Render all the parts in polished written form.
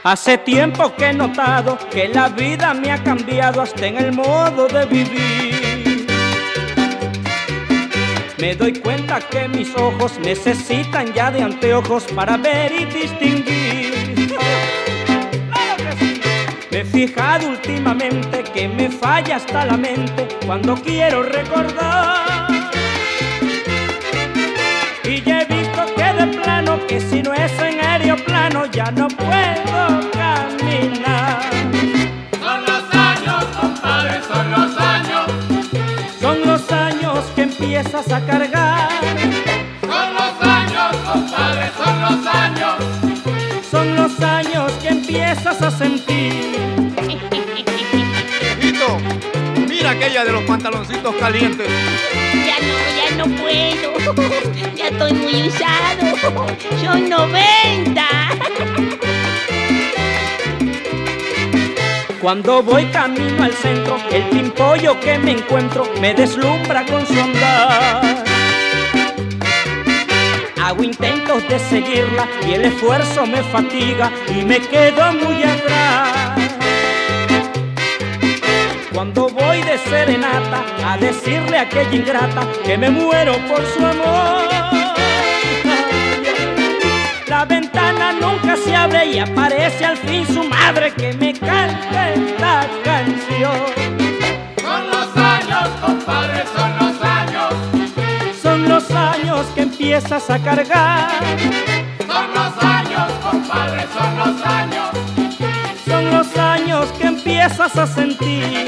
Hace tiempo que he notado que la vida me ha cambiado hasta en el modo de vivir. Me doy cuenta que mis ojos necesitan ya de anteojos para ver y distinguir. ¡Claro que sí! Me he fijado últimamente que me falla hasta la mente cuando quiero recordar. Y ya he visto que de plano, que si no es en aeroplano ya no puedo caminar. Son los años, compadre, son los años. Son los años que empiezas a cargar. Son los años, compadre, son los años. Son los años que empiezas a sentir. Viejito, mira aquella de los pantaloncitos calientes. Ya no puedo. Ya estoy muy usado. Son 90. Cuando voy camino al centro, el pimpollo que me encuentro me deslumbra con su andar. Hago intentos de seguirla y el esfuerzo me fatiga y me quedo muy atrás. Cuando voy de serenata a decirle a aquella ingrata que me muero por su amor, la ventana nunca se abre y aparece al fin su madre que me canta esta canción. Son los años, compadre, son los años. Son los años que empiezas a cargar. Son los años, compadre, son los años. Son los años que empiezas a sentir.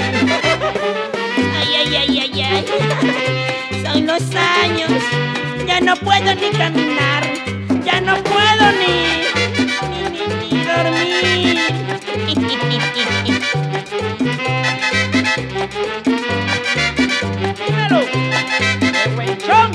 Ay. Son los años. Ya no puedo ni caminar. Ya no puedo ni dormir. Dímelo, Huenchón.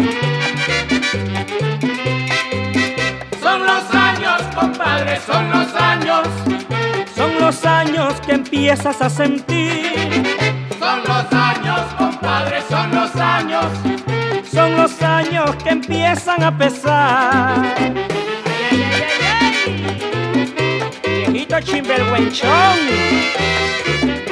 Son los años, compadre, son los años. Son los años que empiezas a sentir. Son los años, compadre, son los años. Son los años que empiezan a pesar. Ay. Viejito chimberhuenchón.